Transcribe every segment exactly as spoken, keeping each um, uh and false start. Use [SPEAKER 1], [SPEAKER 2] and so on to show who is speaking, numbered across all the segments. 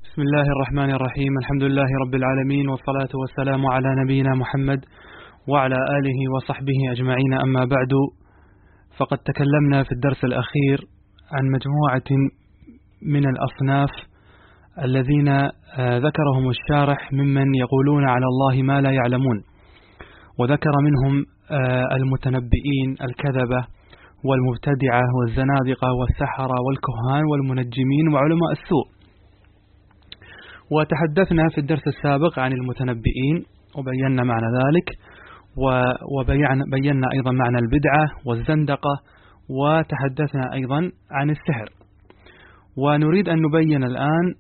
[SPEAKER 1] بسم الله الرحمن الرحيم. الحمد لله رب العالمين، والصلاة والسلام على نبينا محمد وعلى آله وصحبه أجمعين. أما بعد، فقد تكلمنا في الدرس الأخير عن مجموعة من الأصناف الذين ذكرهم الشارح ممن يقولون على الله ما لا يعلمون، وذكر منهم المتنبئين الكذبة والمبتدعة والزنادقة والسحرة والكهان والمنجمين وعلماء السوء. وتحدثنا في الدرس السابق عن المتنبئين وبينا معنى ذلك، وبينا أيضا معنى البدعة والزندقة، وتحدثنا أيضا عن السحر. ونريد أن نبين الآن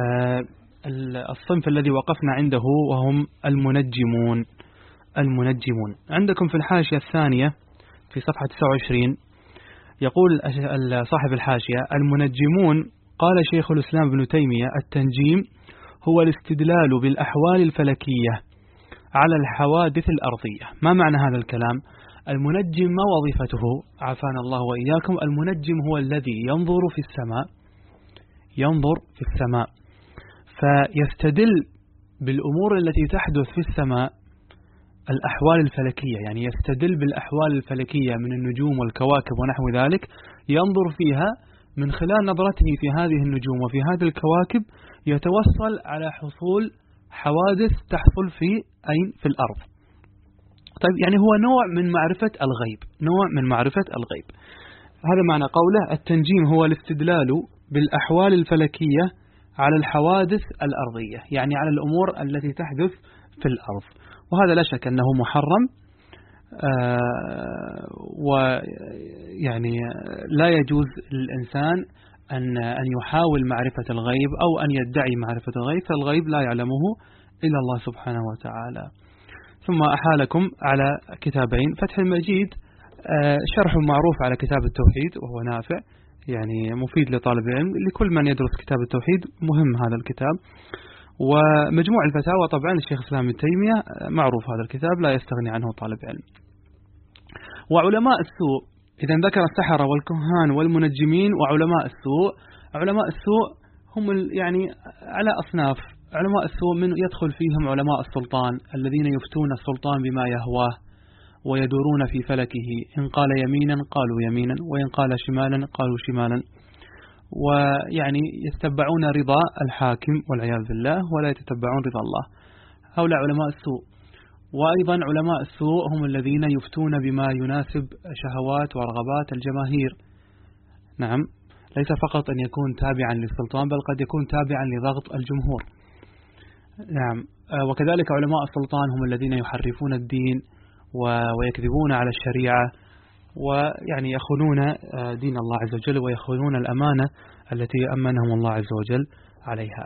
[SPEAKER 1] الصنف الذي وقفنا عنده، وهم المنجمون. المنجمون عندكم في الحاشية الثانية في صفحة تسعة وعشرين يقول صاحب الحاشية: المنجمون قال شيخ الإسلام ابن تيمية: التنجيم هو الاستدلال بالأحوال الفلكية على الحوادث الأرضية. ما معنى هذا الكلام؟ المنجم ما وظيفته؟ عافانا الله وإياكم. المنجم هو الذي ينظر في السماء ينظر في السماء فيستدل بالأمور التي تحدث في السماء، الأحوال الفلكية، يعني يستدل بالأحوال الفلكية من النجوم والكواكب ونحو ذلك، ينظر فيها من خلال نظرته في هذه النجوم وفي هذه الكواكب، يتوصل على حصول حوادث تحصل في أين؟ في الأرض. طيب، يعني هو نوع من معرفة الغيب، نوع من معرفة الغيب. هذا معنى قوله: التنجيم هو الاستدلال بالأحوال الفلكية على الحوادث الأرضية، يعني على الأمور التي تحدث في الأرض. وهذا لا شك أنه محرم، آه ويعني لا يجوز للإنسان أن أن يحاول معرفة الغيب أو أن يدعي معرفة الغيب، فالغيب لا يعلمه إلا الله سبحانه وتعالى. ثم أحالكم على كتابين: فتح المجيد آه شرح معروف على كتاب التوحيد وهو نافع، يعني مفيد لطالب العلم، لكل من يدرس كتاب التوحيد مهم هذا الكتاب. ومجموع الفتاوى طبعا الشيخ الإسلام ابن تيمية، معروف هذا الكتاب لا يستغني عنه طالب علم. وعلماء السوء، إذا ذكر السحرة والكهان والمنجمين وعلماء السوء. علماء السوء هم يعني على أصناف. علماء السوء من يدخل فيهم علماء السلطان الذين يفتون السلطان بما يهواه ويدورون في فلكه، إن قال يمينا قالوا يمينا، وإن قال شمالا قالوا شمالا، ويعني يتبعون رضا الحاكم والعياذ بالله ولا يتبعون رضا الله. هؤلاء علماء السوء. وأيضا علماء السوء هم الذين يفتون بما يناسب شهوات ورغبات الجماهير. نعم، ليس فقط أن يكون تابعا للسلطان، بل قد يكون تابعا لضغط الجمهور. نعم. وكذلك علماء السلطان هم الذين يحرفون الدين ويكذبون على الشريعة، ويعني يخونون دين الله عز وجل ويخونون الأمانة التي أمنهم الله عز وجل عليها.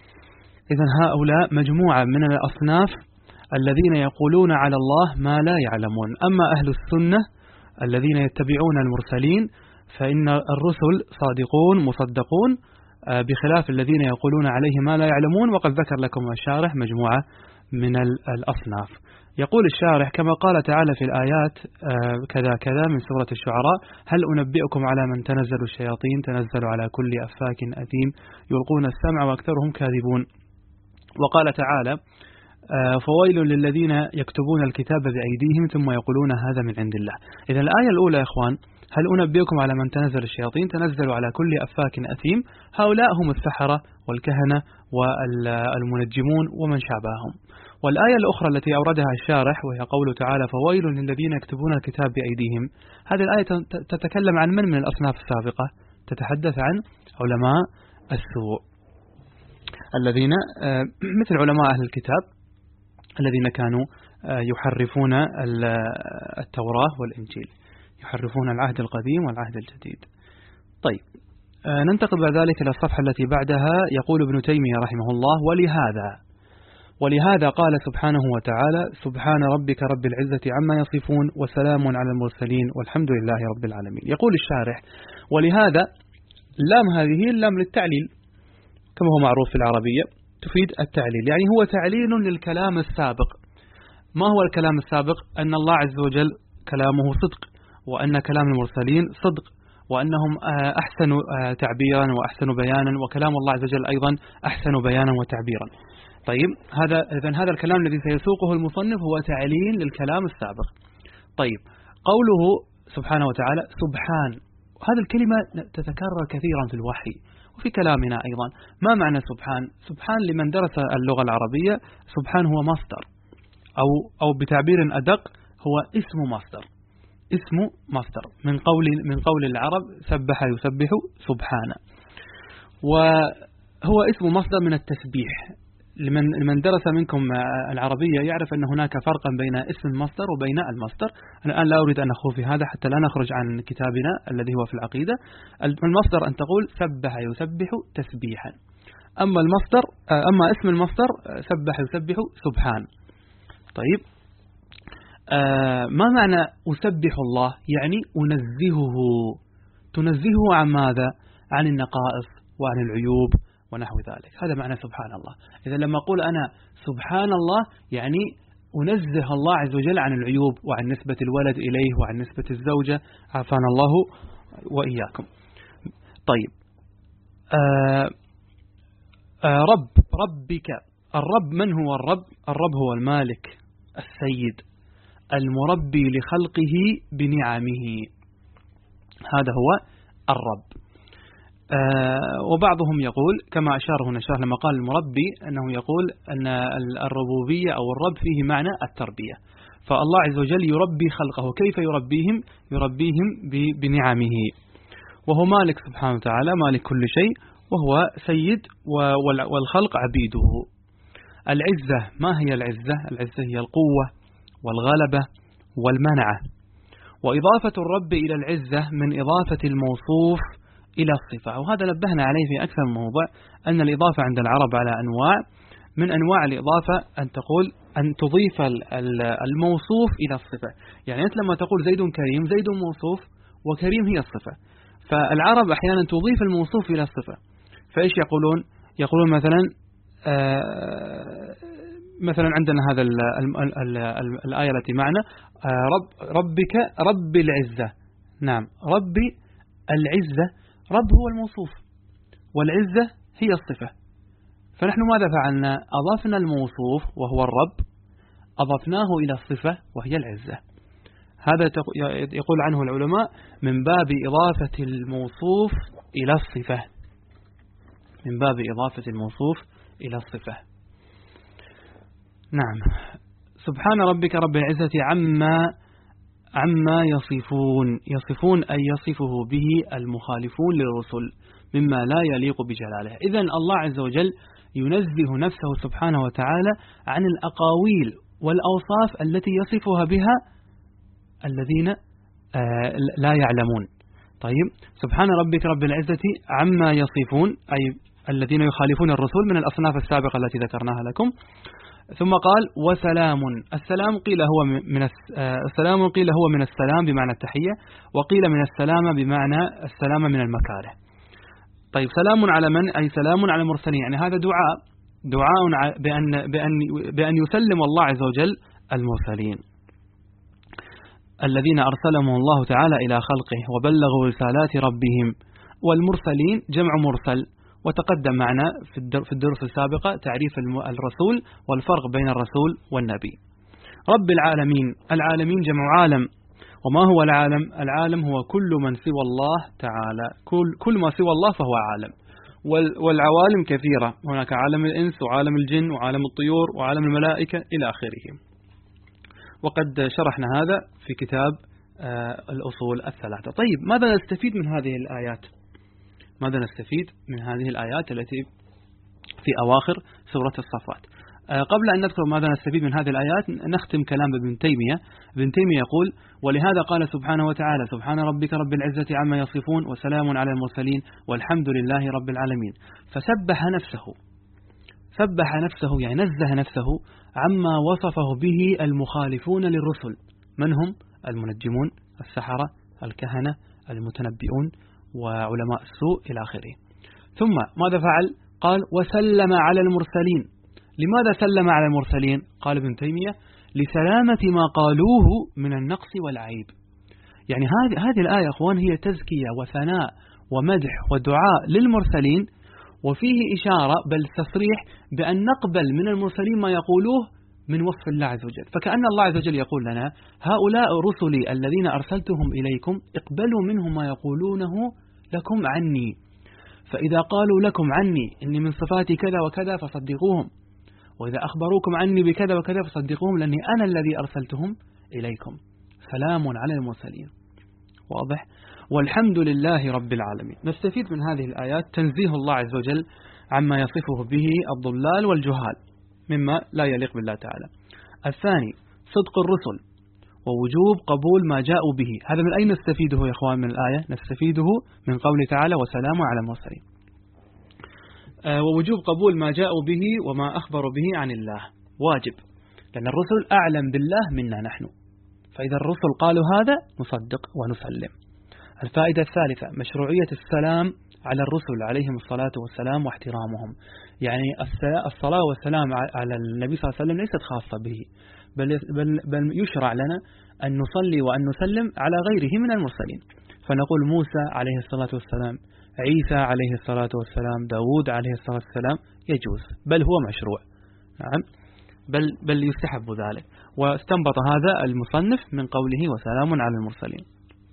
[SPEAKER 1] إذن هؤلاء مجموعة من الأصناف الذين يقولون على الله ما لا يعلمون. أما أهل السنة الذين يتبعون المرسلين فإن الرسل صادقون مصدقون، بخلاف الذين يقولون عليه ما لا يعلمون. وقد ذكر لكم الشارح مجموعة من الأصناف. يقول الشارح: كما قال تعالى في الآيات كذا كذا من سورة الشعراء: هل أنبئكم على من تنزل الشياطين تنزل على كل أفاك أثيم يلقون السمع وأكثرهم كاذبون. وقال تعالى: فويل للذين يكتبون الكتاب بأيديهم ثم يقولون هذا من عند الله. إذا الآية الأولى يا إخوان: هل أنبئكم على من تنزل الشياطين تنزل على كل أفاك أثيم، هؤلاء هم السحرة والكهنة والمنجمون ومن شابههم. والآية الأخرى التي أوردها الشارح وهي قوله تعالى: فويل للذين يكتبون الكتاب بأيديهم، هذه الآية تتكلم عن من من الأصناف السابقة؟ تتحدث عن علماء السوء الذين مثل علماء أهل الكتاب الذين كانوا يحرفون التوراة والإنجيل، يحرفون العهد القديم والعهد الجديد. طيب، ننتقل بعد ذلك إلى الصفحة التي بعدها. يقول ابن تيمية رحمه الله: ولهذا ولهذا قال سبحانه وتعالى: سبحان ربك رب العزة عما يصفون وسلام على المرسلين والحمد لله رب العالمين. يقول الشارح: ولهذا، اللام هذه اللام للتعليل كما هو معروف في العربية، تفيد التعليل، يعني هو تعليل للكلام السابق. ما هو الكلام السابق؟ أن الله عز وجل كلامه صدق، وأن كلام المرسلين صدق، وأنهم أحسن تعبيرا وأحسن بيانا، وكلام الله عز وجل أيضا أحسن بيانا وتعبيرا. طيب هذا إذن هذا الكلام الذي سيسوقه المصنف هو تعليل للكلام السابق. طيب قوله سبحانه وتعالى سبحان، هذه الكلمة تتكرر كثيرا في الوحي وفي كلامنا أيضا. ما معنى سبحان؟ سبحان لمن درس اللغة العربية سبحان هو مصدر، أو أو بتعبير أدق هو اسم مصدر، اسم مصدر من قول من قول العرب سبح يسبح سبحانه، وهو اسم مصدر من التسبيح. لمن لمن درس منكم العربية يعرف أن هناك فرقا بين اسم المصدر وبين المصدر. أنا الآن لا أريد أن أخوض في هذا حتى لا نخرج عن كتابنا الذي هو في العقيدة. المصدر أن تقول سبح يسبح تسبيحا، أما المصدر أما اسم المصدر سبح يسبح سبحان. طيب آه ما معنى أسبح الله؟ يعني أنزهه. تنزهه عن ماذا؟ عن النقائص وعن العيوب ونحو ذلك. هذا معنى سبحان الله. إذا لما أقول أنا سبحان الله يعني أنزه الله عز وجل عن العيوب وعن نسبة الولد إليه وعن نسبة الزوجة، عافانا الله وإياكم. طيب آه آه رب، ربك. الرب من هو الرب؟ الرب هو المالك السيد المربي لخلقه بنعمه، هذا هو الرب. آه وبعضهم يقول كما أشار هنا الشيخ لما قال المربي أنه يقول أن الربوبية أو الرب فيه معنى التربية، فالله عز وجل يربي خلقه. كيف يربيهم؟ يربيهم بنعمه، وهو مالك سبحانه وتعالى، مالك كل شيء، وهو سيد والخلق عبيده. العزة، ما هي العزة؟ العزة هي القوة والغلبة والمنعة. وإضافة الرب إلى العزة من إضافة الموصوف إلى الصفة، وهذا نبهنا عليه في أكثر من موضع أن الإضافة عند العرب على أنواع. من أنواع الإضافة أن تقول أن تضيف الموصوف إلى الصفة. يعني أنت لما تقول زيد كريم، زيد موصوف وكريم هي الصفة، فالعرب أحيانا تضيف الموصوف إلى الصفة. فإيش يقولون؟ يقولون مثلا آه مثلا عندنا هذا ال ال ال ال الآية التي معنا رب ربك رب العزة. نعم، ربي العزة، رب هو الموصوف والعزة هي الصفة. فنحن ماذا فعلنا؟ أضفنا الموصوف وهو الرب، أضفناه إلى الصفة وهي العزة. هذا يقول عنه العلماء من باب إضافة الموصوف إلى الصفة، من باب إضافة الموصوف إلى الصفة. نعم. سبحان ربك رب العزة عما عما يصفون. يصفون أي يصفه به المخالفون للرسل مما لا يليق بجلاله. إذن الله عز وجل ينزه نفسه سبحانه وتعالى عن الأقاويل والأوصاف التي يصفها بها الذين لا يعلمون. طيب سبحان ربك رب العزة عما يصفون أي الذين يخالفون الرسل من الأصناف السابقة التي ذكرناها لكم. ثم قال وسلام. السلام قيل هو من السلام قيل هو من السلام بمعنى التحية، وقيل من السلامة بمعنى السلامة من المكاره. طيب سلام على من؟ أي سلام على المرسلين. يعني هذا دعاء دعاء بأن بأن بأن يسلم الله عز وجل المرسلين الذين أرسلهم الله تعالى إلى خلقه وبلغوا رسالات ربهم. والمرسلين جمع مرسل، وتقدم معنا في الدروس السابقة تعريف الرسول والفرق بين الرسول والنبي. رب العالمين. العالمين جمع عالم. وما هو العالم؟ العالم هو كل من سوى الله تعالى، كل, كل ما سوى الله فهو عالم. والعوالم كثيرة، هناك عالم الإنس وعالم الجن وعالم الطيور وعالم الملائكة إلى آخره، وقد شرحنا هذا في كتاب الأصول الثلاثة. طيب ماذا نستفيد من هذه الآيات؟ ماذا نستفيد من هذه الآيات التي في أواخر سورة الصفات؟ قبل أن نذكر ماذا نستفيد من هذه الآيات نختم كلام ابن تيمية. ابن تيمية يقول ولهذا قال سبحانه وتعالى سبحان ربك رب العزة عما يصفون وسلام على المرسلين والحمد لله رب العالمين. فسبح نفسه، سبح نفسه يعني نزه نفسه عما وصفه به المخالفون للرسل. من هم؟ المنجمون، السحرة، الكهنة، المتنبئون، وعلماء السوء إلى آخره. ثم ماذا فعل؟ قال وسلم على المرسلين. لماذا سلم على المرسلين؟ قال ابن تيمية لسلامة ما قالوه من النقص والعيب. يعني هذه هذه الآية أخوان هي تزكية وثناء ومدح ودعاء للمرسلين، وفيه إشارة بل تصريح بأن نقبل من المرسلين ما يقولوه من وصف الله عز وجل. فكأن الله عز وجل يقول لنا هؤلاء رسلي الذين أرسلتهم إليكم اقبلوا منهم ما يقولونه لكم عني، فإذا قالوا لكم عني إني من صفاتي كذا وكذا فصدقوهم، وإذا أخبروكم عني بكذا وكذا فصدقوهم لأني أنا الذي أرسلتهم إليكم. سلام على المرسلين. واضح؟ والحمد لله رب العالمين. نستفيد من هذه الآيات تنزيه الله عز وجل عما يصفه به الضلال والجهال مما لا يليق بالله تعالى. الثاني صدق الرسل ووجوب قبول ما جاءوا به. هذا من أين نستفيده يا إخوان من الآية؟ نستفيده من قوله تعالى وسلام على المرسلين. آه ووجوب قبول ما جاءوا به وما أخبروا به عن الله واجب، لأن الرسل أعلم بالله منا نحن، فإذا الرسل قالوا هذا نصدق ونسلم. الفائدة الثالثة مشروعية السلام على الرسل عليهم الصلاة والسلام واحترامهم. يعني الصلاة والسلام على النبي صلى الله عليه وسلم ليست خاصة به، بل, بل, بل يشرع لنا أن نصلي وأن نسلم على غيره من المرسلين، فنقول موسى عليه الصلاة والسلام، عيسى عليه الصلاة والسلام، داود عليه الصلاة والسلام، يجوز بل هو مشروع. نعم بل, بل يستحب ذلك. واستنبط هذا المصنف من قوله وسلام على المرسلين.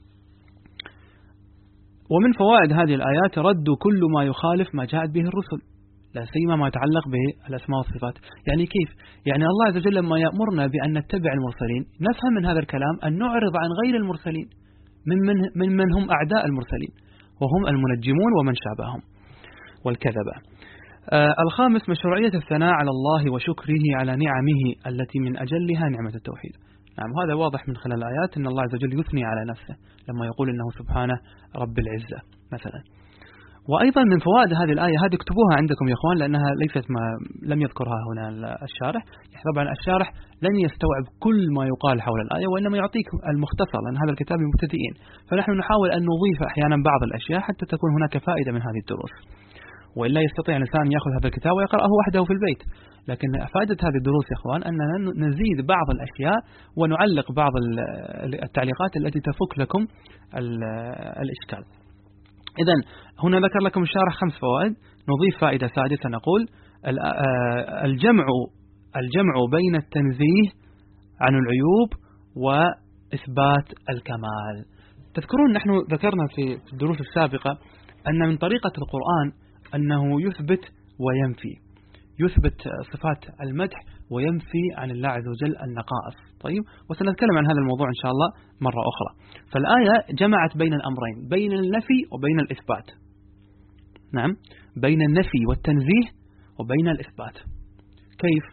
[SPEAKER 1] ومن فوائد هذه الآيات رد كل ما يخالف ما جاءت به الرسل، لا سيما ما يتعلق بالأسماء والصفات. يعني كيف؟ يعني الله عز وجل لما يأمرنا بأن نتبع المرسلين نفهم من هذا الكلام أن نعرض عن غير المرسلين من من, من, من هم أعداء المرسلين وهم المنجمون ومن شابههم والكذبة. آه الخامس مشروعية الثناء على الله وشكره على نعمه التي من أجلها نعمة التوحيد. نعم هذا واضح من خلال الآيات أن الله عز وجل يثني على نفسه لما يقول إنه سبحانه رب العزة مثلا. وأيضا من فوائد هذه الآية، هذه اكتبوها عندكم يا أخوان لأنها ليست ما لم يذكرها هنا الشارح. طبعا الشارح لن يستوعب كل ما يقال حول الآية وإنما يعطيك المختصر، لأن هذا الكتاب للمبتدئين، فنحن نحاول أن نضيف أحيانا بعض الأشياء حتى تكون هناك فائدة من هذه الدروس، وإلا يستطيع الإنسان يأخذ هذا الكتاب ويقرأه وحده في البيت. لكن فائدة هذه الدروس يا أخوان أننا نزيد بعض الأشياء ونعلق بعض التعليقات التي تفك لكم الإشكال. إذن هنا ذكر لكم الشارح خمس فوائد، نضيف فائدة سادسة نقول الجمع الجمع بين التنزيه عن العيوب وإثبات الكمال. تذكرون نحن ذكرنا في الدروس السابقة أن من طريقة القرآن أنه يثبت وينفي، يثبت صفات المدح وينفي عن الله عز وجل النقائص. طيب وسنتكلم عن هذا الموضوع إن شاء الله مرة أخرى. فالآية جمعت بين الأمرين، بين النفي وبين الإثبات. نعم بين النفي والتنزيه وبين الإثبات. كيف؟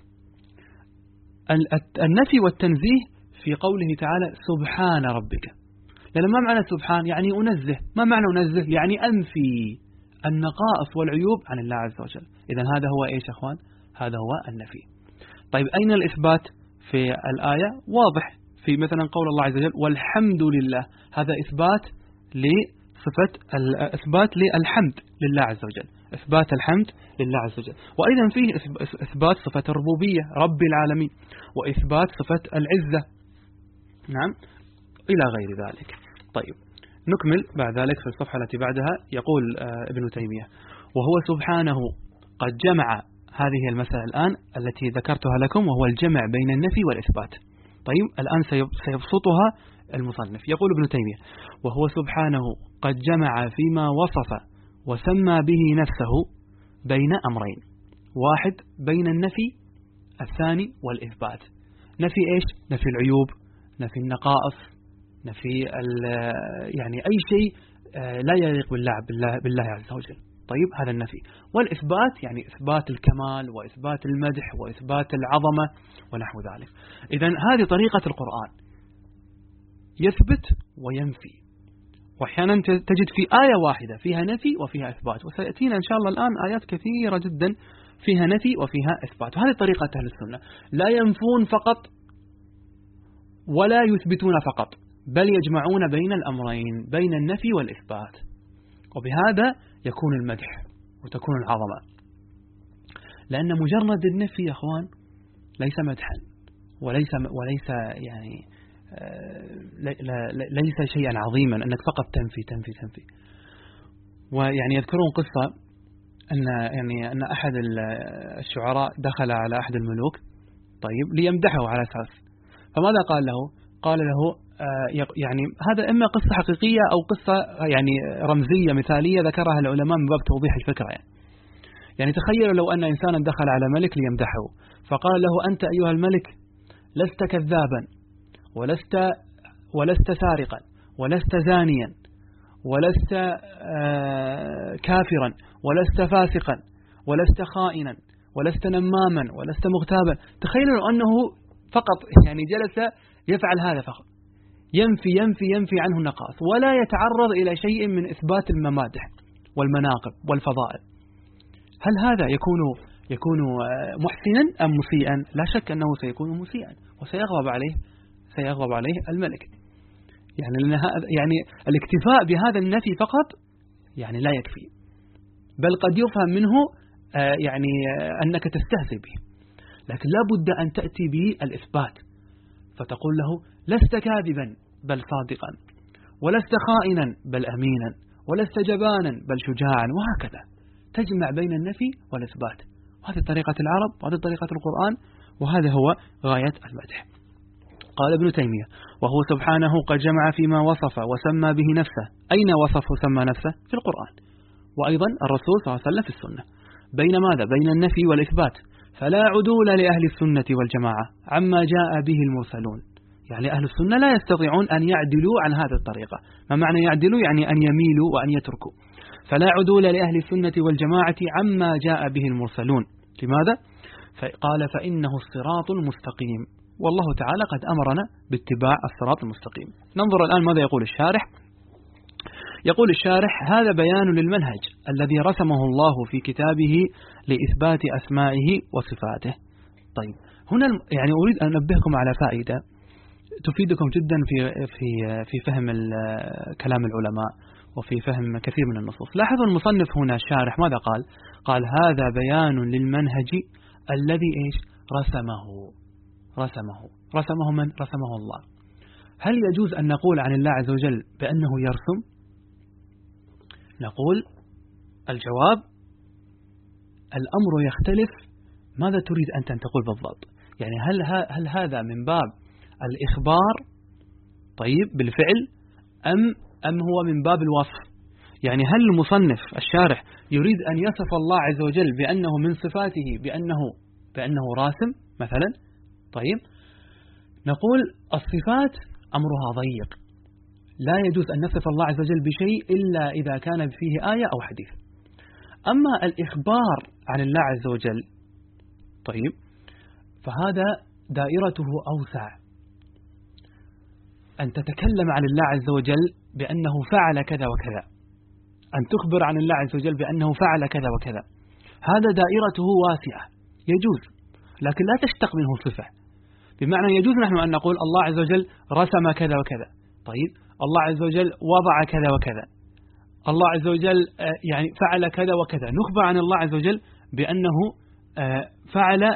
[SPEAKER 1] النفي والتنزيه في قوله تعالى سبحان ربك، لأن ما معنى سبحان؟ يعني أنزه. ما معنى أنزه؟ يعني أنفي النقائص والعيوب عن الله عز وجل. إذن هذا هو إيش يا أخوان؟ هذا هو النفي. طيب أين الإثبات في الآية؟ واضح في مثلا قول الله عز وجل والحمد لله، هذا إثبات لصفة الإثبات للحمد لله عز وجل، إثبات الحمد لله عز وجل. وأيضا فيه إثبات صفة الربوبية رب العالمين، وإثبات صفة العزة. نعم إلى غير ذلك. طيب نكمل بعد ذلك في الصفحة التي بعدها. يقول ابن تيمية وهو سبحانه قد جمع هذه المسألة الآن التي ذكرتها لكم، وهو الجمع بين النفي والإثبات. طيب الآن سيبسطها المصنف. يقول ابن تيمية وهو سبحانه قد جمع فيما وصف وسمى به نفسه بين أمرين، واحد بين النفي، الثاني والإثبات. نفي إيش؟ نفي العيوب، نفي النقائص، نفي يعني أي شيء لا يليق بالله, بالله, بالله عز وجل. طيب هذا النفي. والإثبات يعني إثبات الكمال وإثبات المدح وإثبات العظمة ونحو ذلك. إذن هذه طريقة القرآن، يثبت وينفي، وأحيانا تجد في آية واحدة فيها نفي وفيها إثبات، وسيأتينا إن شاء الله الآن آيات كثيرة جدا فيها نفي وفيها إثبات. وهذه طريقة أهل السنة، لا ينفون فقط ولا يثبتون فقط، بل يجمعون بين الأمرين، بين النفي والإثبات، وبهذا يكون المدح وتكون العظمة. لأن مجرد النفي يا أخوان ليس مدحا وليس وليس يعني ليس شيئا عظيما أنك فقط تنفي تنفي تنفي. ويعني يذكرون قصة أن يعني أن أحد الشعراء دخل على أحد الملوك طيب ليمدحه على أساس، فماذا قال له؟ قال له يعني هذا إما قصة حقيقية أو قصة يعني رمزية مثالية ذكرها العلماء من باب توضيح الفكرة. يعني يعني تخيلوا لو أن إنسانا دخل على ملك ليمدحه، فقال له: أنت أيها الملك لست كذابا ولست ولست سارقا ولست زانيا ولست كافرا ولست فاسقا ولست خائنا ولست نماما ولست مغتابا. تخيلوا أنه فقط يعني جلس يفعل هذا فقط، ينفي ينفي ينفي عنه النقائص ولا يتعرض إلى شيء من إثبات الممادح والمناقب والفضائل. هل هذا يكون يكون محسنا أم مسيئا؟ لا شك أنه سيكون مسيئا وسيغضب عليه سيغضب عليه الملك. يعني يعني الاكتفاء بهذا النفي فقط يعني لا يكفي، بل قد يفهم منه يعني أنك تستهزئ به، لكن لا بد أن تأتي بالإثبات، فتقول له: لست كاذبا بل صادقا، ولست خائنا بل أمينا، ولست جبانا بل شجاعا، وهكذا تجمع بين النفي والإثبات. وهذه طريقة العرب وهذه طريقة القرآن، وهذا هو غاية المدح. قال ابن تيمية: وهو سبحانه قد جمع فيما وصف وسمى به نفسه. أين وصف وسمى نفسه؟ في القرآن، وأيضا الرسول صلى الله عليه وسلم في السنة. بين ماذا؟ بين النفي والإثبات. فلا عدول لأهل السنة والجماعة عما جاء به المرسلون. يعني أهل السنة لا يستطيعون أن يعدلوا عن هذه الطريقة. ما معنى يعدلوا؟ يعني أن يميلوا وأن يتركوا. فلا عدول لأهل السنة والجماعة عما جاء به المرسلون. لماذا؟ فقال: فإنه الصراط المستقيم، والله تعالى قد أمرنا باتباع الصراط المستقيم. ننظر الآن ماذا يقول الشارح. يقول الشارح: هذا بيان للمنهج الذي رسمه الله في كتابه لإثبات أسمائه وصفاته. طيب، هنا يعني أريد أن أنبهكم على فائدة تفيدكم جدا في في في فهم كلام العلماء وفي فهم كثير من النصوص. لاحظوا المصنف هنا الشارح ماذا قال؟ قال: هذا بيان للمنهج الذي إيش رسمه رسمه رسمه من؟ رسمه الله. هل يجوز أن نقول عن الله عز وجل بأنه يرسم؟ نقول الجواب: الأمر يختلف. ماذا تريد أنت أن تقول بالضبط؟ يعني هل هل هذا من باب الإخبار طيب بالفعل أم أم هو من باب الوصف؟ يعني هل المصنف الشارح يريد أن يصف الله عز وجل بأنه من صفاته بأنه بأنه راسم مثلا؟ طيب، نقول الصفات أمرها ضيق، لا يجوز أن نصف الله عز وجل بشيء إلا إذا كان فيه آية أو حديث. أما الإخبار عن الله عز وجل طيب فهذا دائرته أوسع، أن تتكلم عن الله عز وجل بأنه فعل كذا وكذا، أن تخبر عن الله عز وجل بأنه فعل كذا وكذا، هذا دائرته واسعة يجوز، لكن لا تشتق منه صفة. بمعنى يجوز نحن أن نقول الله عز وجل رسم كذا وكذا، طيب الله عز وجل وضع كذا وكذا، الله عز وجل يعني فعل كذا وكذا، نخبر عن الله عز وجل بأنه فعل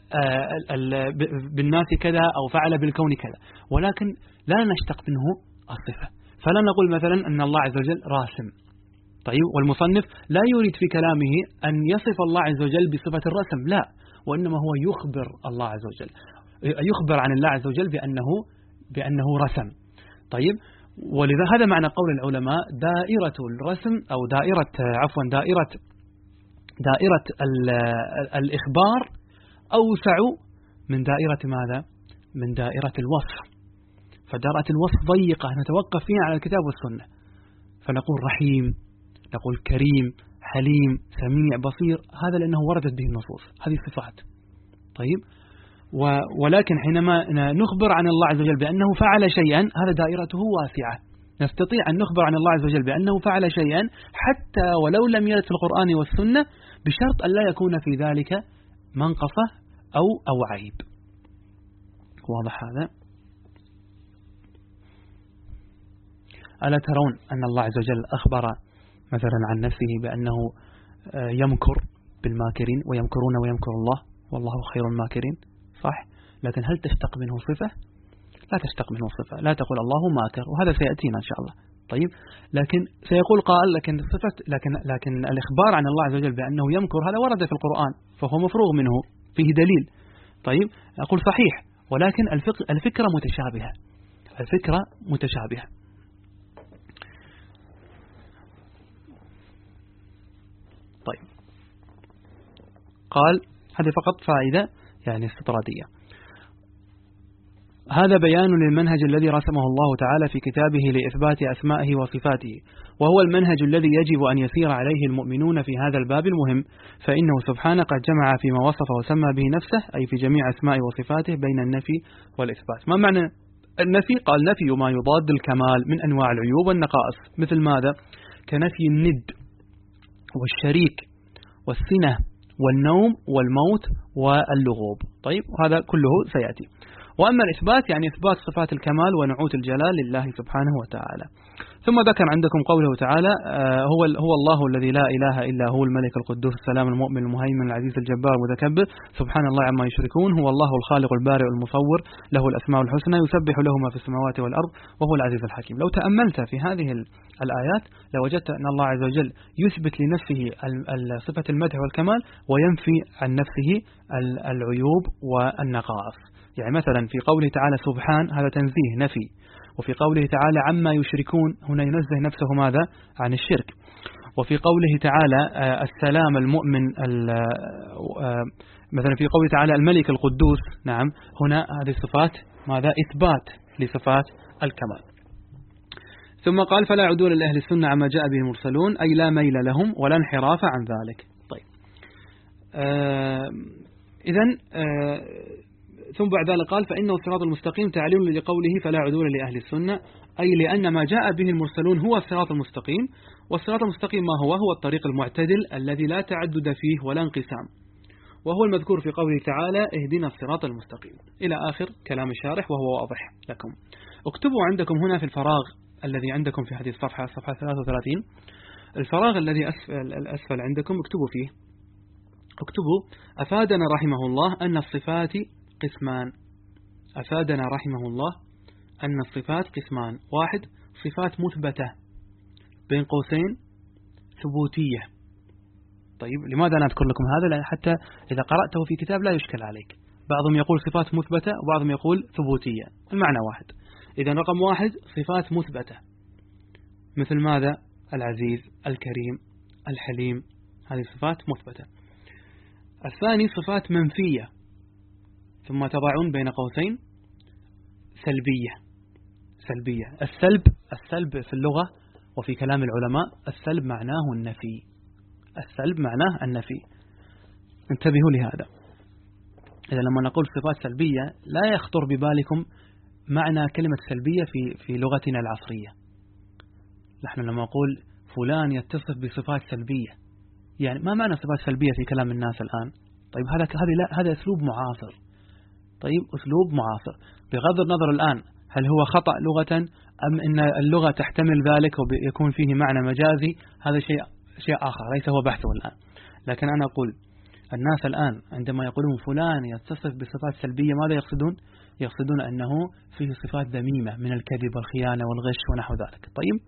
[SPEAKER 1] بالناس كذا أو فعل بالكون كذا، ولكن لا نشتق منه الصفة. فلا نقول مثلا أن الله عز وجل راسم. طيب، والمصنف لا يريد في كلامه أن يصف الله عز وجل بصفة الرسم، لا، وإنما هو يخبر الله عز وجل، يخبر عن الله عز وجل بأنه بأنه رسم. طيب، ولذا هذا معنى قول العلماء: دائرة الرسم أو دائرة عفوا دائرة دائرة الإخبار أوسع من دائرة ماذا؟ من دائرة الوصف. فدائرة الوصف ضيقة نتوقف فيها على الكتاب والسنة، فنقول رحيم، نقول كريم، حليم، سميع، بصير، هذا لأنه وردت به النصوص، هذه صفات. طيب، ولكن حينما نخبر عن الله عز وجل بأنه فعل شيئا هذا دائرته واسعة، نستطيع أن نخبر عن الله عز وجل بأنه فعل شيئا حتى ولو لم يرد في القرآن والسنة، بشرط أن لا يكون في ذلك منقصة أو أو عيب. واضح هذا؟ ألا ترون أن الله عز وجل أخبر مثلا عن نفسه بأنه يمكر بالماكرين ويمكرون ويمكر الله والله خير الماكرين، صح؟ لكن هل تشتق منه صفة؟ لا تشتق منه صفة، لا تقول الله ماكر، وهذا سيأتينا إن شاء الله. طيب، لكن سيقول قائل لكن صفة لكن لكن الإخبار عن الله عز وجل بأنه يمكر هذا ورد في القرآن، فهو مفروغ منه، فيه دليل. طيب، أقول صحيح، ولكن الفكرة متشابهة، الفكرة متشابهة. طيب، قال هذه فقط فائدة يعني استطرادية. هذا بيان للمنهج الذي رسمه الله تعالى في كتابه لإثبات أسمائه وصفاته، وهو المنهج الذي يجب أن يسير عليه المؤمنون في هذا الباب المهم، فإنه سبحانه قد جمع فيما وصف وسمى به نفسه، أي في جميع أسمائه وصفاته، بين النفي والإثبات. ما معنى النفي؟ قال نفي ما يضاد الكمال من أنواع العيوب والنقائص، مثل ماذا؟ كنفي الند والشريك والسنة والنوم والموت واللغوب. طيب، هذا كله سيأتي. وأما الإثبات يعني إثبات صفات الكمال ونعوت الجلال لله سبحانه وتعالى. ثم ذكر عندكم قوله تعالى هو هو الله الذي لا إله إلا هو الملك القدوس السلام المؤمن المهيمن العزيز الجبار المتكبر سبحان الله عما يشركون، هو الله الخالق البارئ المصور له الأسماء الحسنى يسبح له ما في السماوات والأرض وهو العزيز الحكيم. لو تأملت في هذه الآيات لوجدت أن الله عز وجل يثبت لنفسه صفة المدح والكمال وينفي عن نفسه العيوب والنقائص. يعني مثلا في قوله تعالى سبحان، هذا تنزيه نفي، وفي قوله تعالى عما يشركون هنا ينزه نفسه ماذا؟ عن الشرك. وفي قوله تعالى السلام المؤمن مثلا في قوله تعالى الملك القدوس، نعم، هنا هذه صفات ماذا؟ إثبات لصفات الكمال. ثم قال فلا عدول لأهل السنة عما جاء به المرسلون، أي لا ميل لهم ولا انحراف عن ذلك. طيب، آه إذن آه ثم بعد ذلك قال فإنه الصراط المستقيم تعليل لقوله فلا عدول لأهل السنة، أي لأن ما جاء به المرسلون هو الصراط المستقيم. والصراط المستقيم ما هو؟ هو الطريق المعتدل الذي لا تعدد فيه ولا انقسام، وهو المذكور في قوله تعالى اهدنا الصراط المستقيم إلى آخر كلام الشارح، وهو واضح لكم. اكتبوا عندكم هنا في الفراغ الذي عندكم في هذه الصفحة، صفحة ثلاثة وثلاثين، الفراغ الذي أسفل, الأسفل عندكم اكتبوا فيه، اكتبوا أفادنا رحمه الله أن الصفات قسمان. أفادنا رحمه الله أن الصفات قسمان: واحد صفات مثبتة بين قوسين ثبوتية. طيب، لماذا أنا أذكر لكم هذا؟ لأن حتى إذا قرأته في كتاب لا يشكل عليك، بعضهم يقول صفات مثبتة وبعضهم يقول ثبوتية، المعنى واحد. إذا رقم واحد صفات مثبتة، مثل ماذا؟ العزيز، الكريم، الحليم، هذه صفات مثبتة. الثاني صفات منفية، ثم تضعون بين قوسين سلبية. سلبية، السلب السلب في اللغة وفي كلام العلماء السلب معناه النفي، السلب معناه النفي، انتبهوا لهذا. إذا لما نقول صفات سلبية لا يخطر ببالكم معنى كلمة سلبية في في لغتنا العصرية. نحن لما نقول فلان يتصف بصفات سلبية، يعني ما معنى صفات سلبية في كلام الناس الآن؟ طيب، هذا هذا لا هذا أسلوب معاصر. طيب، أسلوب معاصر بغض النظر الآن هل هو خطأ لغة أم إن اللغة تحتمل ذلك ويكون فيه معنى مجازي، هذا شيء شيء آخر ليس هو بحثه الآن. لكن أنا أقول الناس الآن عندما يقولون فلان يتصف بصفات سلبية ماذا يقصدون؟ يقصدون أنه فيه صفات ذميمة من الكذب والخيانة والغش ونحو ذلك. طيب،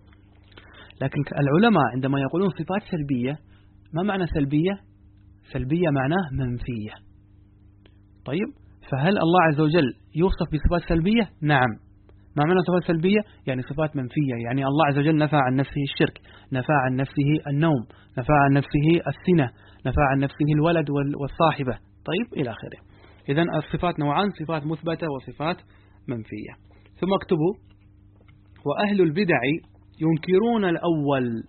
[SPEAKER 1] لكن العلماء عندما يقولون صفات سلبية، ما معنى سلبية؟ سلبية معناه منفية. طيب، فهل الله عز وجل يوصف بصفات سلبية؟ نعم. ما معنى صفات سلبية؟ يعني صفات منفية، يعني الله عز وجل نفى عن نفسه الشرك، نفى عن نفسه النوم، نفى عن نفسه السنة، نفى عن نفسه الولد والصاحبة. طيب، إلى آخره. إذن الصفات نوعان، صفات مثبتة وصفات منفية. ثم اكتبوا وأهل البدع ينكرون الأول،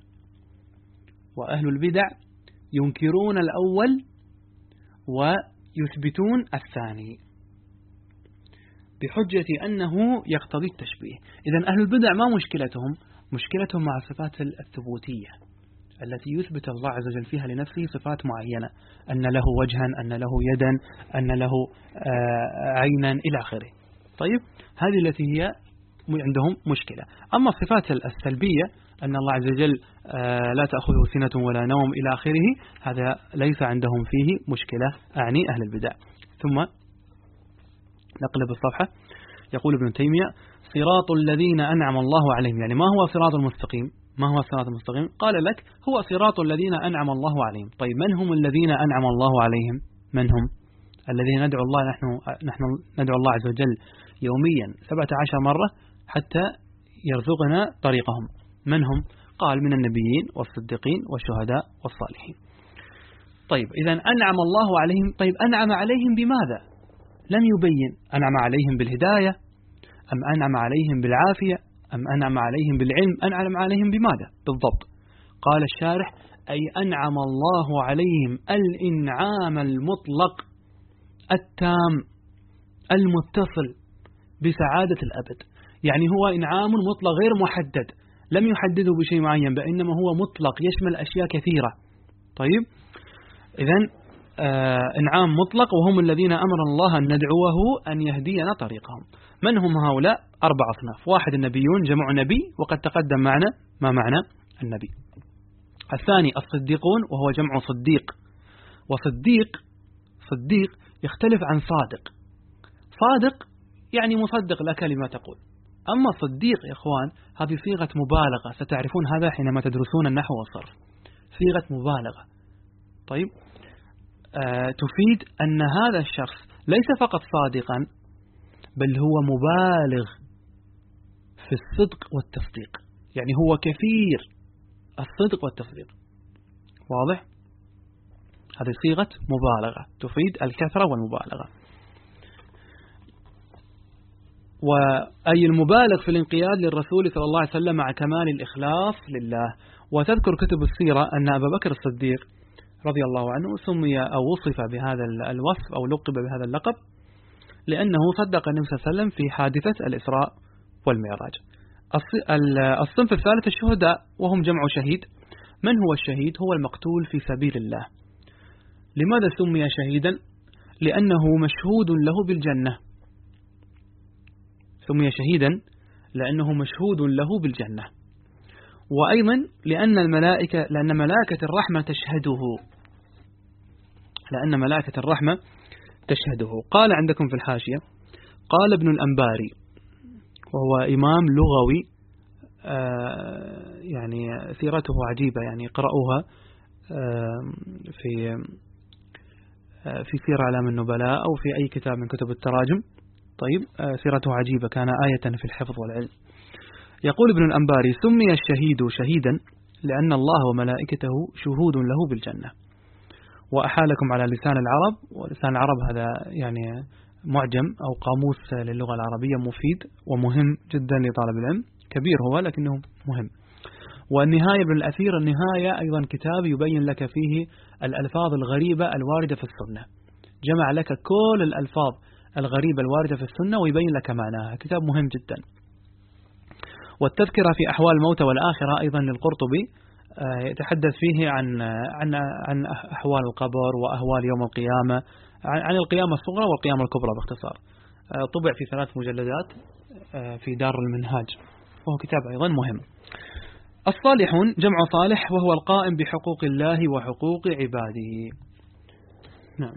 [SPEAKER 1] وأهل البدع ينكرون الأول ويثبتون الثاني بحجة أنه يقتضي التشبيه. إذن أهل البدع ما مشكلتهم؟ مشكلتهم مع الصفات الثبوتية التي يثبت الله عز وجل فيها لنفسه صفات معينة، أن له وجها، أن له يدا، أن له عينا إلى آخره. طيب، هذه التي هي عندهم مشكلة. أما الصفات السلبية أن الله عز وجل لا تأخذه سنة ولا نوم إلى آخره، هذا ليس عندهم فيه مشكلة، أعني أهل البدع. ثم نقلب الصفحة. يقول ابن تيمية صراط الذين أنعم الله عليهم، يعني ما هو صراط المستقيم؟ ما هو الصراط المستقيم؟ قال لك هو صراط الذين أنعم الله عليهم. طيب من هم الذين أنعم الله عليهم؟ من هم الذين ندعو الله، نحن نحن ندعو الله عز وجل يوميا سبعة عشر مرة حتى يرزقنا طريقهم. من هم؟ قال من النبيين والصديقين والشهداء والصالحين. طيب إذا أنعم الله عليهم، طيب أنعم عليهم بماذا؟ لم يبين. أنعم عليهم بالهداية أم أنعم عليهم بالعافية أم أنعم عليهم بالعلم؟ أنعم عليهم بماذا بالضبط؟ قال الشارح أي أنعم الله عليهم الإنعام المطلق التام المتصل بسعادة الأبد. يعني هو إنعام مطلق غير محدد، لم يحدده بشيء معين، بإنما هو مطلق يشمل أشياء كثيرة. طيب إذن آه إنعام مطلق، وهم الذين أمر الله أن ندعوه أن يهدينا طريقهم. من هم هؤلاء؟ أربع أصناف. واحد النبيون، جمع نبي، وقد تقدم معنا ما معنى النبي. الثاني الصديقون، وهو جمع صديق، وصديق صديق يختلف عن صادق. صادق يعني مصدق لك لما تقول، أما صديق يا إخوان هذه صيغة مبالغة، ستعرفون هذا حينما تدرسون النحو والصرف، صيغة مبالغة. طيب آه تفيد أن هذا الشخص ليس فقط صادقا، بل هو مبالغ في الصدق والتصديق، يعني هو كثير الصدق والتصديق. واضح؟ هذه صيغة مبالغة تفيد الكثرة والمبالغة. وأي المبالغ في الانقياد للرسول صلى الله عليه وسلم مع كمال الإخلاص لله. وتذكر كتب السيرة أن أبا بكر الصديق رضي الله عنه سمي أو وصف بهذا الوصف أو لقب بهذا اللقب لأنه صدق النبي صلى الله عليه وسلم في حادثة الإسراء والمعراج. الصنف الثالث الشهداء، وهم جمع شهيد. من هو الشهيد؟ هو المقتول في سبيل الله. لماذا سمي شهيدا؟ لأنه مشهود له بالجنة. سمي شهيدا لأنه مشهود له بالجنة. وأيضا لأن الملائكة لأن ملائكة الرحمة تشهده لأن ملائكة الرحمة تشهده. قال عندكم في الحاشية، قال ابن الأنباري وهو إمام لغوي، آه يعني سيرته عجيبة، يعني قرأوها آه في آه في سير أعلام النبلاء أو في أي كتاب من كتب التراجم. طيب آه سيرته عجيبة، كان آية في الحفظ والعلم. يقول ابن الأنباري سمي الشهيد شهيدا لأن الله وملائكته شهود له بالجنة. وأحالكم على لسان العرب، ولسان العرب هذا يعني معجم أو قاموس للغة العربية مفيد ومهم جدا لطالب العلم، كبير هو لكنه مهم. والنهاية ابن الأثير، النهاية أيضا كتاب يبين لك فيه الألفاظ الغريبة الواردة في السنة، جمع لك كل الألفاظ الغريبة الواردة في السنة ويبين لك معناها، كتاب مهم جدا. والتذكرة في أحوال الموت والآخرة أيضا للقرطبي، يتحدث فيه عن عن عن أحوال القبر وأهوال يوم القيامة، عن القيامة الصغرى والقيامة الكبرى باختصار. طبع في ثلاث مجلدات في دار المنهاج، وهو كتاب أيضا مهم. الصالحون جمع صالح، وهو القائم بحقوق الله وحقوق عباده. نعم.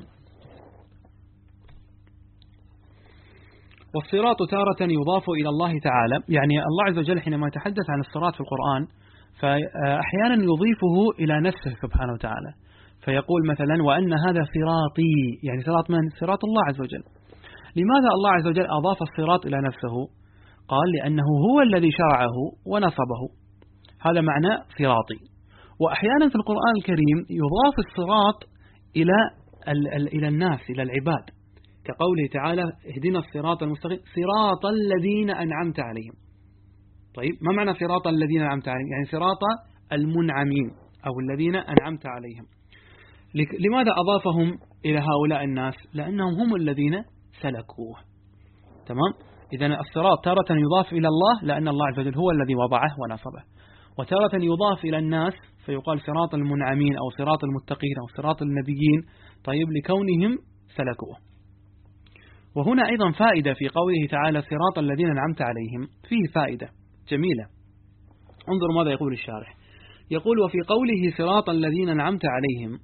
[SPEAKER 1] والصراط تارة يضاف إلى الله تعالى، يعني الله عز وجل حينما يتحدث عن الصراط في القرآن فأحيانا يضيفه إلى نفسه سبحانه وتعالى، فيقول مثلا وأن هذا صراطي، يعني صراط من؟ صراط الله عز وجل. لماذا الله عز وجل أضاف الصراط إلى نفسه؟ قال لأنه هو الذي شرعه ونصبه، هذا معنى صراطي. وأحيانا في القرآن الكريم يضاف الصراط إلى إلى الناس، إلى العباد، كقوله تعالى اهدنا الصراط المستقيم صراط الذين أنعمت عليهم. طيب ما معنى صراط الذين أنعمت عليهم؟ يعني صراط المنعمين أو الذين أنعمت عليهم. لماذا أضافهم إلى هؤلاء الناس؟ لأنهم هم الذين سلكوه. تمام؟ إذن الصراط تارة يضاف إلى الله لأن الله عز وجل هو الذي وضعه ونصبه، وتارة يضاف إلى الناس فيقال صراط المنعمين أو صراط المتقين أو صراط النبيين، طيب لكونهم سلكوه. وهنا أيضا فائدة في قوله تعالى صراط الذين أنعمت عليهم، فيه فائدة جميلة. انظر ماذا يقول الشارح، يقول وفي قوله صراط الذين أنعمت عليهم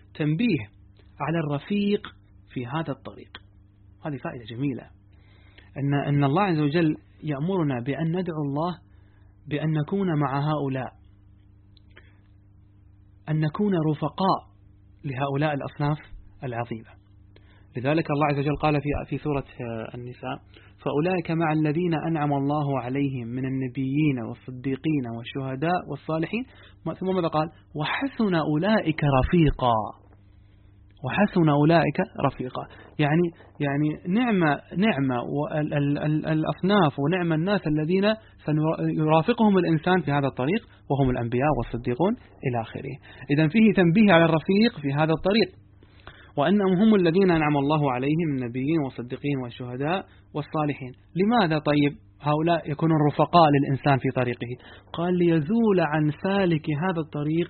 [SPEAKER 1] تنبيه على الرفيق في هذا الطريق. هذه فائدة جميلة. أن أن الله عز وجل يأمرنا بأن ندعو الله بأن نكون مع هؤلاء، أن نكون رفقاء لهؤلاء الأصناف العظيمة. لذلك الله عز وجل قال في في سورة النساء: فأولئك مع الذين أنعم الله عليهم من النبيين والصديقين والشهداء والصالحين، ثم ماذا قال؟ وحسن أولئك رفيقا. وحسن أولئك رفيقا، يعني يعني نعمة نعمة الأصناف ونعم الناس الذين سيرافقهم الإنسان في هذا الطريق، وهم الأنبياء والصديقون إلى آخره. إذن فيه تنبيه على الرفيق في هذا الطريق، وأنهم هم الذين أنعم الله عليهم من النبيين والصديقين والشهداء والصالحين. لماذا طيب هؤلاء يكونون رفقاء للإنسان في طريقه؟ قال: ليزول عن سالك هذا الطريق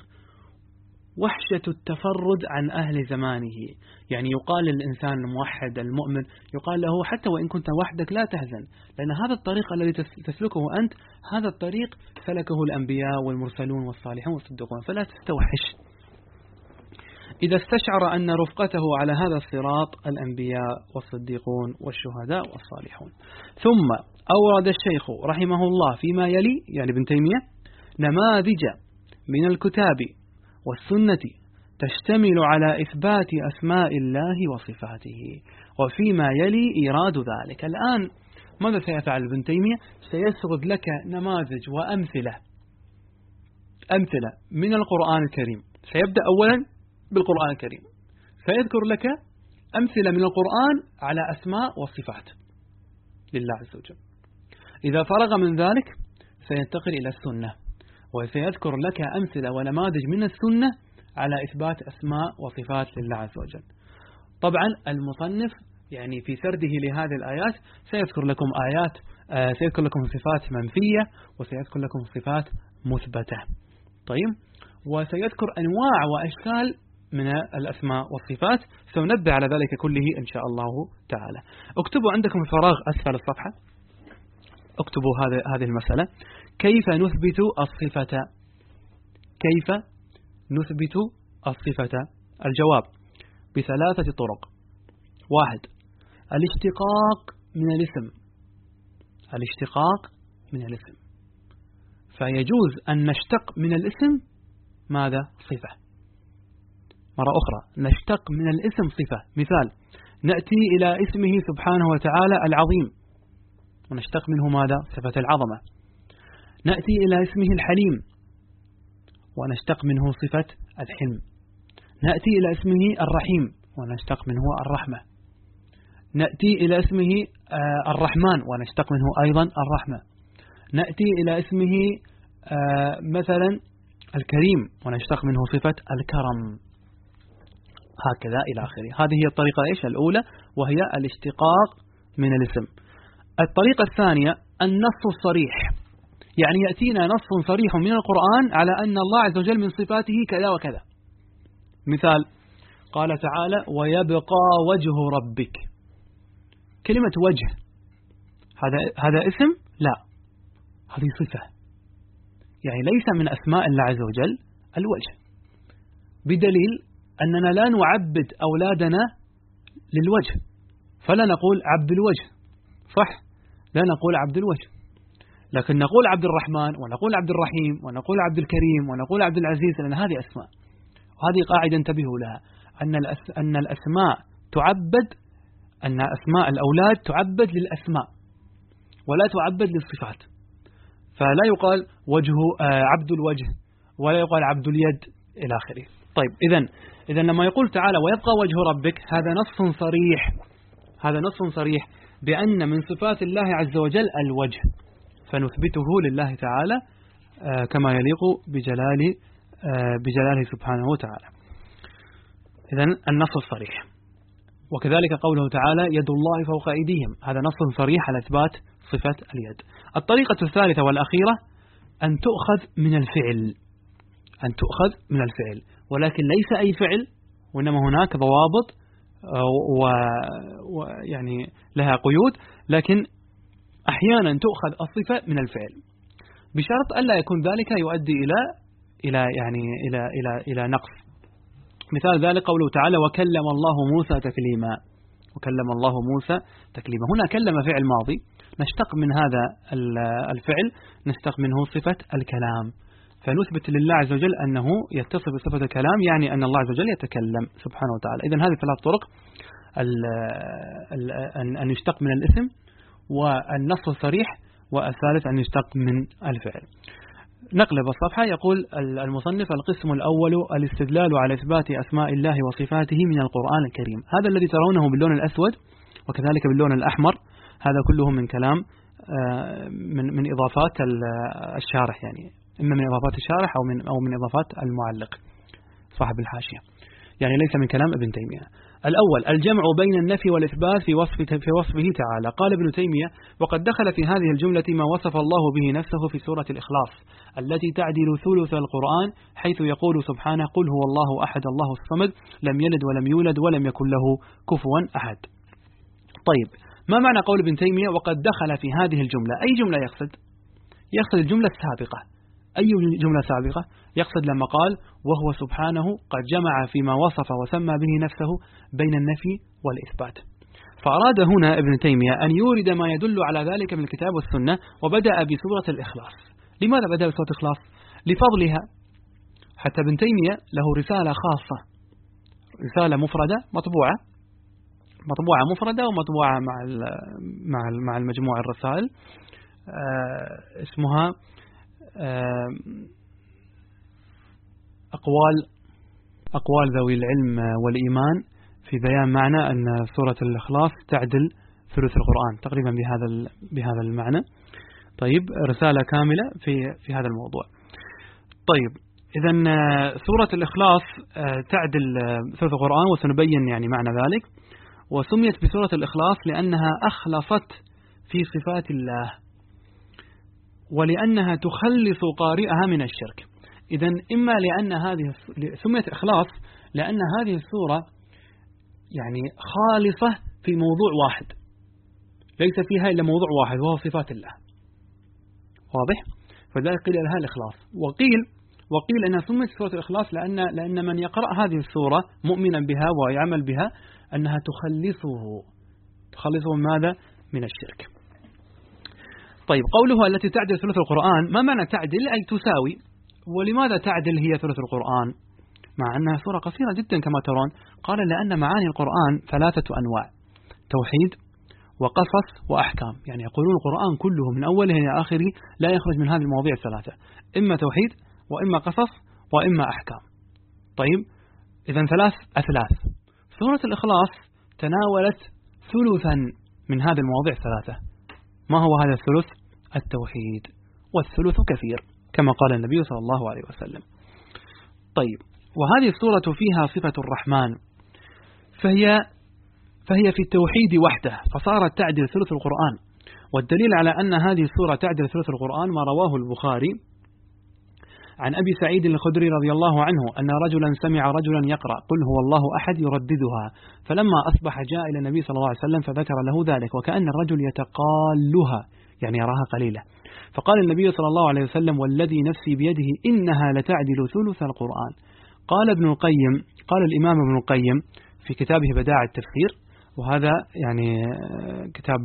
[SPEAKER 1] وحشة التفرد عن أهل زمانه. يعني يقال للإنسان الموحد المؤمن، يقال له: حتى وإن كنت وحدك لا تحزن، لأن هذا الطريق الذي تسلكه أنت هذا الطريق سلكه الأنبياء والمرسلون والصالحون والصديقون، فلا تستوحش. إذا استشعر أن رفقته على هذا الصراط الأنبياء والصديقون والشهداء والصالحون. ثم أورد الشيخ رحمه الله فيما يلي، يعني ابن تيمية، نماذج من الكتاب والسنة تشتمل على إثبات أسماء الله وصفاته، وفيما يلي إيراد ذلك. الآن ماذا سيفعل ابن تيمية؟ سيسرد لك نماذج وأمثلة أمثلة من القرآن الكريم. سيبدأ أولا بالقرآن الكريم، سيذكر لك أمثلة من القرآن على أسماء وصفات لله عز وجل. إذا فرغ من ذلك سينتقل إلى السنة، وسيذكر لك أمثلة ونماذج من السنة على إثبات أسماء وصفات لله عز وجل. طبعا المصنف يعني في سرده لهذه الآيات سيذكر لكم آيات آه سيذكر لكم صفات منفية، وسيذكر لكم صفات مثبتة. طيب، وسيذكر أنواع وأشكال من الأسماء والصفات، سننبه على ذلك كله إن شاء الله تعالى. اكتبوا عندكم الفراغ أسفل الصفحة، اكتبوا هذه هذه المسألة: كيف نثبت الصفة؟ كيف نثبت الصفة؟ الجواب بثلاثة طرق. واحد: الاشتقاق من الاسم. الاشتقاق من الاسم، فيجوز أن نشتق من الاسم ماذا؟ صفة. مرة أخرى، نشتق من الاسم صفة. مثال: نأتي إلى اسمه سبحانه وتعالى العظيم، ونشتق منه ماذا؟ صفة العظمة. نأتي إلى اسمه الحليم، ونشتق منه صفة الحلم. نأتي إلى اسمه الرحيم، ونشتق منه الرحمة. نأتي إلى اسمه الرحمن، ونشتق منه أيضا الرحمة. نأتي إلى اسمه مثلا الكريم، ونشتق منه صفة الكرم، هكذا إلى آخره. هذه هي الطريقة إيش الأولى، وهي الاشتقاق من الاسم. الطريقة الثانية النص الصريح، يعني يأتينا نص صريح من القرآن على أن الله عز وجل من صفاته كذا وكذا. مثال: قال تعالى: ويبقى وجه ربك. كلمة وجه هذا هذا اسم؟ لا، هذه صفة، يعني ليس من أسماء الله عز وجل الوجه، بدليل أننا لا نعبد أولادنا للوجه، فلا نقول عبد الوجه، صح؟ لا نقول عبد الوجه، لكن نقول عبد الرحمن، ونقول عبد الرحيم، ونقول عبد الكريم، ونقول عبد العزيز، لأن هذه أسماء. وهذه قاعدة انتبهوا لها، أن أن الأسماء تعبد، أن أسماء الأولاد تعبد للأسماء ولا تعبد للصفات، فلا يقال وجه عبد الوجه، ولا يقال عبد اليد إلى آخره. طيب، إذن إذن لما يقول تعالى ويبقى وجه ربك، هذا نص صريح، هذا نص صريح بأن من صفات الله عز وجل الوجه، فنثبته لله تعالى كما يليق بجلال بجلاله سبحانه وتعالى. إذن النص الصريح. وكذلك قوله تعالى يد الله فوق أيديهم، هذا نص صريح على إثبات صفة اليد. الطريقة الثالثة والأخيرة أن تؤخذ من الفعل، أن تؤخذ من الفعل، ولكن ليس أي فعل، وإنما هناك ضوابط ويعني لها قيود، لكن أحيانا تؤخذ الصفة من الفعل بشرط ألا يكون ذلك يؤدي إلى إلى يعني إلى إلى إلى نقص. مثال ذلك قوله تعالى وكلم الله موسى تكليما، وكلم الله موسى تكليما. هنا كلم فعل ماضي، نشتق من هذا الفعل نشتق منه صفة الكلام، فنثبت لله عز وجل أنه يتصف بصفة الكلام، يعني أن الله عز وجل يتكلم سبحانه وتعالى. إذن هذه ثلاث طرق، أن يشتق من الاسم، والنص الصريح، والثالث أن يشتق من الفعل. نقلب الصفحة. يقول المصنف: القسم الأول الاستدلال على إثبات أسماء الله وصفاته من القرآن الكريم. هذا الذي ترونه باللون الأسود وكذلك باللون الأحمر، هذا كله من كلام من من إضافات الشارح، يعني إما من إضافات الشارح أو من أو من إضافات المعلق صاحب الحاشية، يعني ليس من كلام ابن تيمية. الأول الجمع بين النفي والإثبات في وصفه في وصفه تعالى. قال ابن تيمية: وقد دخل في هذه الجملة ما وصف الله به نفسه في سورة الإخلاص التي تعدل ثلث القرآن، حيث يقول سبحانه: قل هو الله أحد الله الصمد لم يلد ولم يولد ولم يكن له كفوا أحد. طيب، ما معنى قول ابن تيمية وقد دخل في هذه الجملة؟ أي جملة يقصد؟ يقصد الجملة السابقة. أي جملة سابقة؟ يقصد لما قال: وهو سبحانه قد جمع فيما وصف وسمى به نفسه بين النفي والإثبات. فأراد هنا ابن تيمية أن يورد ما يدل على ذلك من الكتاب والسنة، وبدأ بسورة الإخلاص. لماذا بدأ بسورة الإخلاص؟ لفضلها. حتى ابن تيمية له رسالة خاصة، رسالة مفردة مطبوعة مطبوعة مفردة ومطبوعة مع مع مع المجموع الرسائل، آه اسمها آه أقوال أقوال ذوي العلم والإيمان في بيان معنى أن سورة الإخلاص تعدل ثلث القرآن، تقريبا بهذا بهذا المعنى. طيب، رسالة كاملة في في هذا الموضوع. طيب، إذن سورة الإخلاص تعدل ثلث القرآن، وسنبين يعني معنى ذلك. وسميت بسورة الإخلاص لأنها أخلصت في صفات الله، ولأنها تخلص قارئها من الشرك. إذن إما لأن هذه سميت إخلاص لأن هذه السورة يعني خالصة في موضوع واحد، ليس فيها إلا موضوع واحد وهو صفات الله، واضح؟ فذلك قيل لها الإخلاص. وقيل وقيل أنها سميت سورة الإخلاص لأن لأن من يقرأ هذه السورة مؤمنا بها ويعمل بها أنها تخلصه تخلصه من ماذا؟ من الشرك. طيب، قوله التي تعدل ثلث القرآن، ما معنى تعدل؟ أي تساوي. ولماذا تعدل هي ثلث القرآن مع أنها سورة قصيرة جدا كما ترون؟ قال: لأن معاني القرآن ثلاثة أنواع: توحيد وقصص وأحكام. يعني يقولون القرآن كله من أوله إلى آخره لا يخرج من هذه المواضيع الثلاثة، إما توحيد وإما قصص وإما أحكام. طيب، إذن ثلاث أثلاث. سورة الإخلاص تناولت ثلثا من هذه المواضيع الثلاثة. ما هو هذا الثلث؟ التوحيد، والثلث كثير كما قال النبي صلى الله عليه وسلم. طيب، وهذه السورة فيها صفة الرحمن، فهي فهي في التوحيد وحده، فصارت تعدل ثلث القرآن. والدليل على أن هذه السورة تعدل ثلث القرآن ما رواه البخاري عن أبي سعيد الخدري رضي الله عنه أن رجلا سمع رجلا يقرأ قل هو الله أحد يرددها، فلما أصبح جاء إلى النبي صلى الله عليه وسلم فذكر له ذلك، وكأن الرجل يتقالها يعني يراها قليلة. فقال النبي صلى الله عليه وسلم: والذي نفسي بيده إنها لتعدل ثلث القرآن. قال ابن القيم قال الإمام ابن القيم في كتابه بدائع التفسير، وهذا يعني كتاب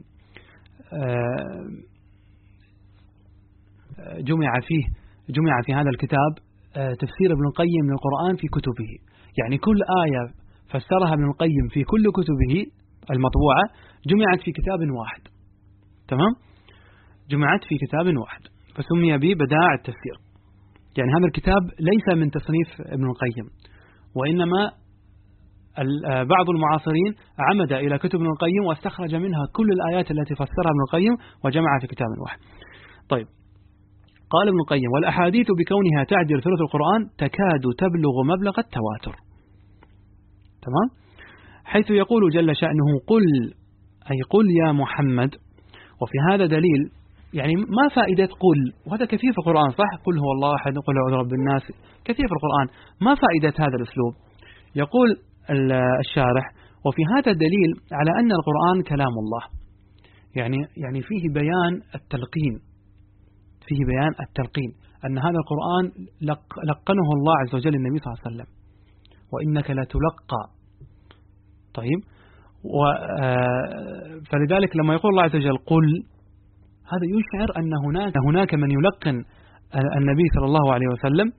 [SPEAKER 1] جمع فيه جمع في هذا الكتاب تفسير ابن القيم للقرآن في كتبه، يعني كل آية فسرها ابن القيم في كل كتبه المطبوعة جمعت في كتاب واحد، تمام؟ جمعت في كتاب واحد فسمي به بدائع التفسير. يعني هذا الكتاب ليس من تصنيف ابن القيم، وإنما بعض المعاصرين عمد إلى كتب ابن القيم واستخرج منها كل الآيات التي فسرها ابن القيم وجمعها في كتاب واحد. طيب، قال ابن القيم: والأحاديث بكونها تعدل ثلث القرآن تكاد تبلغ مبلغ التواتر، تمام؟ حيث يقول جل شأنه: قل، أي قل يا محمد. وفي هذا دليل، يعني ما فائدة قل؟ وهذا كثير في القرآن، صح؟ قل هو الله أحد، قل أعوذ برب الناس، كثير في القرآن. ما فائدة هذا الأسلوب؟ يقول الشارح: وفي هذا دليل على أن القرآن كلام الله، يعني يعني فيه بيان التلقين فيه بيان التلقين أن هذا القرآن لقنه الله عز وجل النبي صلى الله عليه وسلم، وإنك لتلقى. طيب، فلذلك لما يقول الله عز وجل قل، هذا يشعر أن هناك هناك من يلقن النبي صلى الله عليه وسلم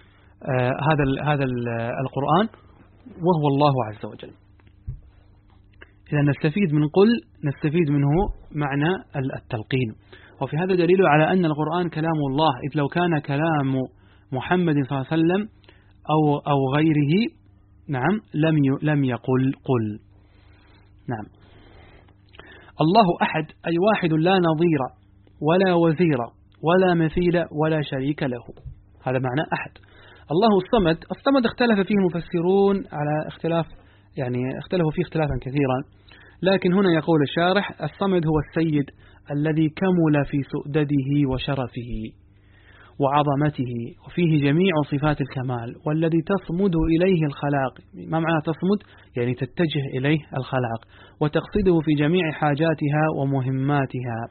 [SPEAKER 1] هذا هذا القرآن وهو الله عز وجل. إذا نستفيد من قل نستفيد منه معنى التلقين. وفي هذا دليل على أن القرآن كلام الله، إذ لو كان كلام محمد صلى الله عليه وسلم أو أو غيره نعم لم لم يقل قل. نعم. الله أحد أي واحد لا نظير ولا وزير ولا مثيل ولا شريك له، هذا معنى أحد. الله الصمد، الصمد اختلف فيه المفسرون على اختلاف، يعني اختلفوا فيه اختلافا كثيرا، لكن هنا يقول الشارح الصمد هو السيد الذي كمل في سؤدده وشرفه وعظمته وفيه جميع صفات الكمال، والذي تصمد إليه الخلاق. ما معنى تصمد؟ يعني تتجه إليه الخلاق وتقصده في جميع حاجاتها ومهماتها.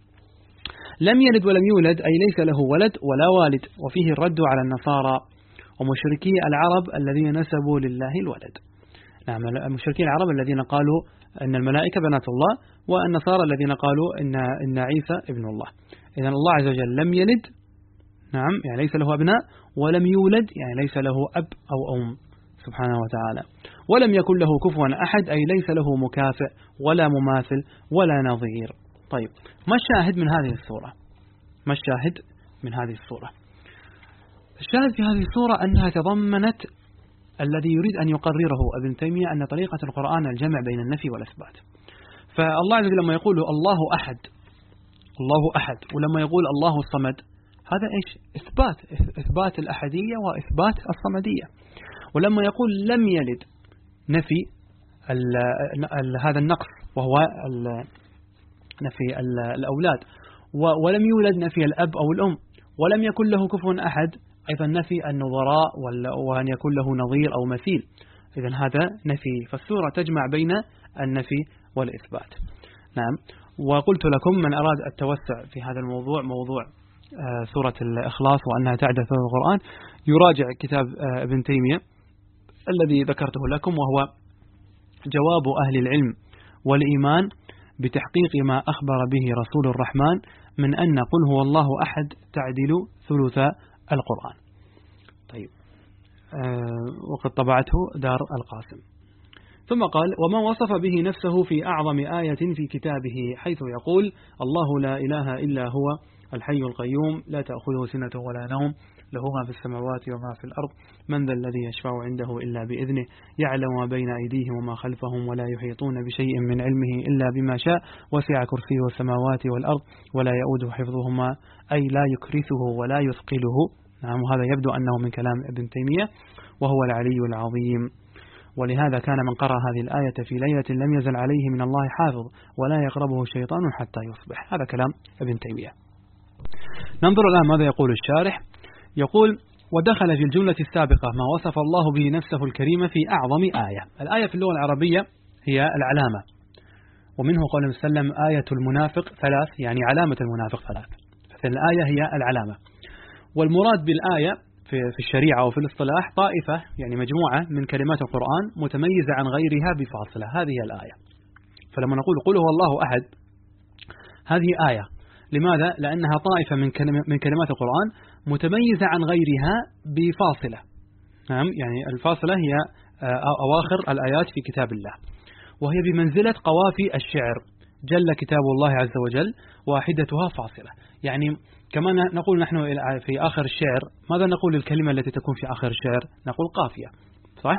[SPEAKER 1] لم يلد ولم يولد أي ليس له ولد ولا والد، وفيه الرد على النصارى ومشركي العرب الذين نسبوا لله الولد. نعم، مشركي العرب الذين قالوا أن الملائكة بنات الله، والنصارى الذين قالوا إن إن عيسى ابن الله. إذن الله عز وجل لم يلد، نعم يعني ليس له أبناء، ولم يولد يعني ليس له أب أو أم سبحانه وتعالى، ولم يكن له كفوا أحد أي ليس له مكافئ ولا مماثل ولا نظير. طيب، ما الشاهد من هذه السورة؟ ما الشاهد من هذه السورة؟ الشاهد في هذه السورة أنها تضمنت الذي يريد أن يقرره ابن تيمية، أن طريقة القرآن الجمع بين النفي والإثبات. فالله عز وجل لما يقول الله أحد الله أحد ولما يقول الله الصمد، هذا إيش؟ إثبات إثبات الأحدية وإثبات الصمدية. ولما يقول لم يلد، نفي ال ال هذا النقص وهو ال نفي ال الأولاد، ولم يولد نفي الأب أو الأم، ولم يكن له كفوا أحد أيضا نفي النظراء وأن يكون له نظير أو مثيل. إذن هذا نفي، فالسورة تجمع بين النفي والإثبات. نعم. وقلت لكم من أراد التوسع في هذا الموضوع، موضوع سورة الإخلاص وأنها تعدد في القرآن، يراجع كتاب ابن تيمية الذي ذكرته لكم، وهو جواب أهل العلم والإيمان بتحقيق ما أخبر به رسول الرحمن من أن قل هو الله أحد تعدل ثلث القرآن. طيب، أه وقد طبعته دار القاسم. ثم قال وما وصف به نفسه في أعظم آية في كتابه، حيث يقول الله لا إله إلا هو الحي القيوم لا تأخذه سنة ولا نوم له ما في السماوات وما في الأرض من ذا الذي يشفع عنده إلا بإذنه يعلم ما بين أيديهم وما خلفهم ولا يحيطون بشيء من علمه إلا بما شاء وسع كرسيه السماوات والأرض ولا يؤوده حفظهما أي لا يكرثه ولا يثقله. نعم، هذا يبدو أنه من كلام ابن تيمية، وهو العلي العظيم. ولهذا كان من قرأ هذه الآية في ليلة لم يزل عليه من الله حافظ ولا يقربه شيطان حتى يصبح. هذا كلام ابن تيمية. ننظر الآن ماذا يقول الشارح. يقول ودخل في الجملة السابقة ما وصف الله به نفسه الكريمة في أعظم آية. الآية في اللغة العربية هي العلامة، ومنه قول وسلم آية المنافق ثلاث، يعني علامة المنافق ثلاث، فالآية هي العلامة. والمراد بالآية في الشريعة وفي الاصطلاح طائفة، يعني مجموعة من كلمات القرآن متميزة عن غيرها بفاصلة، هذه هي الآية. فلما نقول قل هو الله أحد، هذه آية. لماذا؟ لأنها طائفة من من كلمات القرآن متميزة عن غيرها بفاصلة. نعم، يعني الفاصلة هي أواخر الآيات في كتاب الله، وهي بمنزلة قوافي الشعر. جل كتاب الله عز وجل واحدتها فاصلة. يعني كما نقول نحن في آخر الشعر، ماذا نقول للكلمة التي تكون في آخر الشعر؟ نقول قافية، صح؟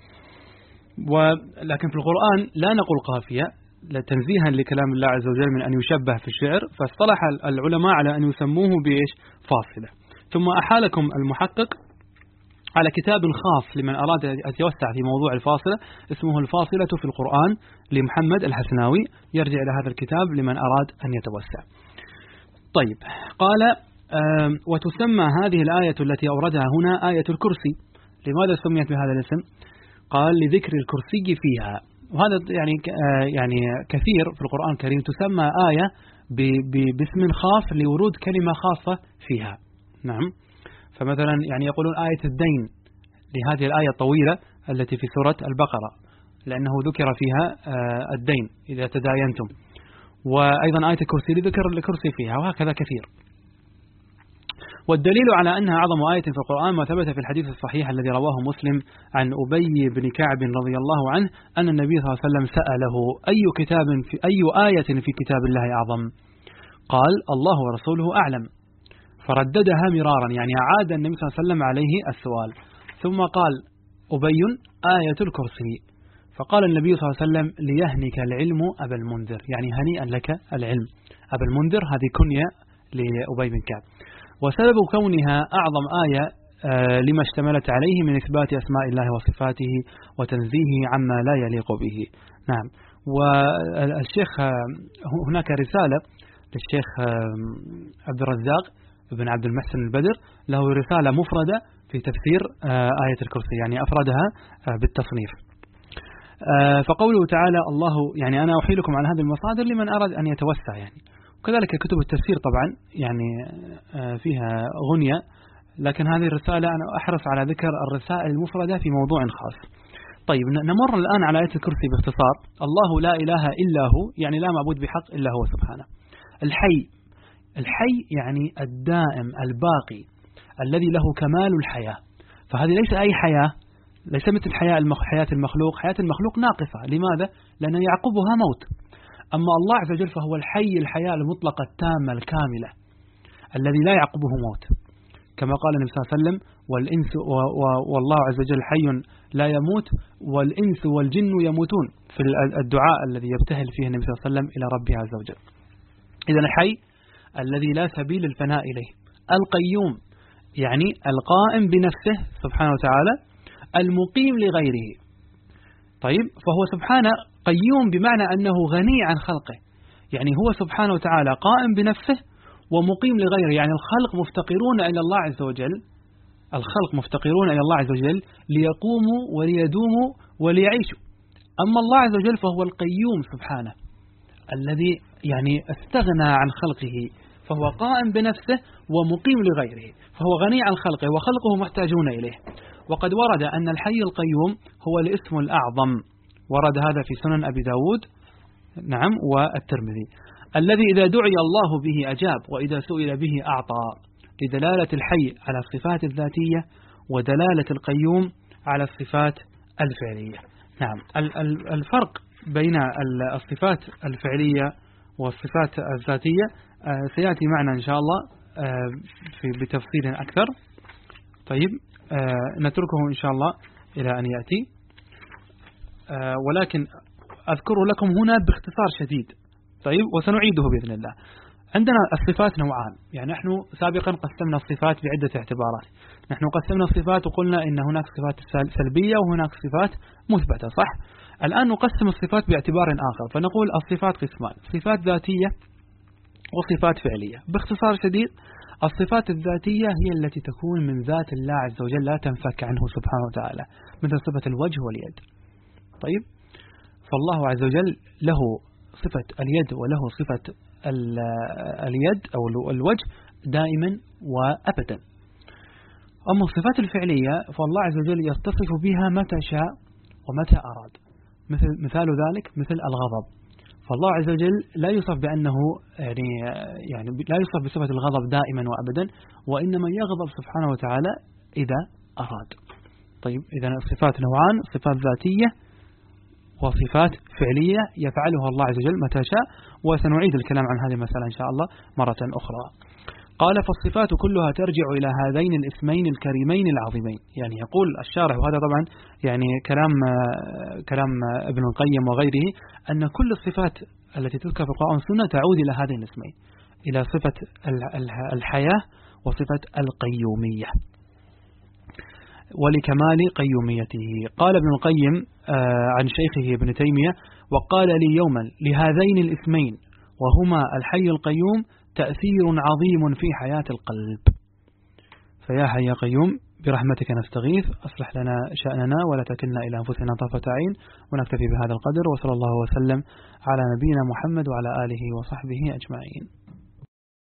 [SPEAKER 1] ولكن في القرآن لا نقول قافية تنزيها لكلام الله عز وجل من أن يشبه في الشعر، فاصطلح العلماء على أن يسموه بإيش؟ فاصلة. ثم أحالكم المحقق على كتاب خاص لمن أراد أن يتوسع في موضوع الفاصلة، اسمه الفاصلة في القرآن لمحمد الحسناوي، يرجع إلى هذا الكتاب لمن أراد أن يتوسع. طيب، قال وتسمى هذه الآية التي أوردها هنا آية الكرسي. لماذا سميت بهذا الاسم؟ قال لذكر الكرسي فيها، وهذا يعني يعني كثير في القرآن الكريم تسمى آية باسم خاص لورود كلمة خاصة فيها. نعم، فمثلا يعني يقولون آية الدين لهذه الآية الطويلة التي في سورة البقرة. لأنه ذكر فيها الدين إذا تداينتم، وأيضا آية الكرسي ذكر الكرسي فيها، وهكذا كثير. والدليل على أنها أعظم آية في القرآن ما ثبت في الحديث الصحيح الذي رواه مسلم عن أبي بن كعب رضي الله عنه أن النبي صلى الله عليه وسلم سأله أي كتاب في أي آية في كتاب الله أعظم؟ قال الله ورسوله أعلم، فرددها مرارا، يعني عاد النبي صلى الله عليه وسلم عليه السؤال، ثم قال أبي آية الكرسي، فقال النبي صلى الله عليه وسلم ليهنك العلم أبا المنذر، يعني هنيئا لك العلم. أبا المنذر هذه كنية لأبي بن كعب. وسبب كونها أعظم آية لما اشتملت عليه من إثبات أسماء الله وصفاته وتنزيهه عما لا يليق به. نعم. والشيخ هناك رسالة للشيخ عبد الرزاق بن عبد المحسن البدر، له رسالة مفردة في تفسير آية الكرسي، يعني أفردها بالتصنيف. فقوله تعالى الله، يعني أنا أحيلكم على هذه المصادر لمن أراد أن يتوسع يعني. وكذلك كتب التفسير طبعا يعني فيها غنية، لكن هذه الرسالة أنا أحرص على ذكر الرسائل المفردة في موضوع خاص. طيب نمر الآن على آية الكرسي باختصار. الله لا إله إلا هو، يعني لا معبود بحق إلا هو سبحانه. الحي، الحي يعني الدائم الباقي الذي له كمال الحياة، فهذه ليس أي حياة، ليس مثل حياة المخلوق. حياة المخلوق ناقصة، لماذا؟ لأن يعقبها موت. أما الله عز وجل فهو الحي، الحياة المطلقة التامة الكاملة الذي لا يعقبه موت، كما قال النبي صلى الله عليه وسلم والإنس والله عز وجل حي لا يموت والإنس والجن يموتون، في الدعاء الذي يبتهل فيه النبي صلى الله عليه وسلم إلى ربه عز وجل. إذن الحي الذي لا سبيل الفناء إليه. القيوم يعني القائم بنفسه سبحانه وتعالى، المقيم لغيره. طيب، فهو سبحانه قيوم بمعنى أنه غني عن خلقه، يعني هو سبحانه وتعالى قائم بنفسه ومقيم لغيره، يعني الخلق مفتقرون إلى الله عز وجل، الخلق مفتقرون إلى الله عز وجل ليقوموا وليدوموا وليعيشوا. أما الله عز وجل فهو القيوم سبحانه الذي يعني استغنى عن خلقه، فهو قائم بنفسه ومقيم لغيره، فهو غني عن خلقه وخلقه محتاجون إليه. وقد ورد أن الحي القيوم هو الاسم الأعظم، ورد هذا في سنن أبي داود نعم والترمذي، الذي إذا دعي الله به أجاب وإذا سئل به أعطى، لدلالة الحي على الصفات الذاتية ودلالة القيوم على الصفات الفعلية. نعم، الفرق بين الصفات الفعلية والصفات الذاتية سيأتي معنا إن شاء الله في بتفصيل أكثر. طيب، نتركه إن شاء الله إلى أن يأتي، ولكن أذكر لكم هنا باختصار شديد. طيب، وسنعيده بإذن الله. عندنا الصفات نوعان، يعني نحن سابقا قسمنا الصفات بعدة اعتبارات. نحن قسمنا الصفات وقلنا إن هناك صفات سلبية وهناك صفات مثبتة، صح؟ الآن نقسم الصفات باعتبار آخر، فنقول الصفات قسمان: صفات ذاتية وصفات فعلية. باختصار شديد، الصفات الذاتية هي التي تكون من ذات الله عز وجل لا تنفك عنه سبحانه وتعالى، مثل صفة الوجه واليد. طيب، فالله عز وجل له صفة اليد وله صفة اليد أو الوجه دائما وأبدا. أما الصفات الفعلية فالله عز وجل يتصف بها متى شاء ومتى أراد، مثل مثال ذلك مثل الغضب، فالله عز وجل لا يوصف بأنه يعني يعني لا يوصف بصفة الغضب دائما وأبدا، وإنما يغضب سبحانه وتعالى إذا أراد. طيب، إذا الصفات نوعان: صفات ذاتية وصفات فعلية يفعلها الله عز وجل متى شاء، وسنعيد الكلام عن هذه المسألة إن شاء الله مرة أخرى. قال: فالصفات كلها ترجع إلى هذين الاسمين الكريمين العظيمين. يعني يقول الشارح، وهذا طبعا يعني كلام كلام ابن القيم وغيره، أن كل الصفات التي تذكر في القرآن والسنة تعود إلى هذين الاسمين، إلى صفة الحياة وصفة القيومية ولكمال قيوميته. قال ابن القيم عن شيخه ابن تيمية: وقال لي يوما لهذين الاسمين وهما الحي القيوم تأثير عظيم في حياة القلب. فيا حي يا قيوم برحمتك نستغيث، أصلح لنا شأننا ولا تكلنا إلى أنفسنا طرفة عين. ونكتفي بهذا القدر، وصلى الله وسلم على نبينا محمد وعلى آله وصحبه أجمعين.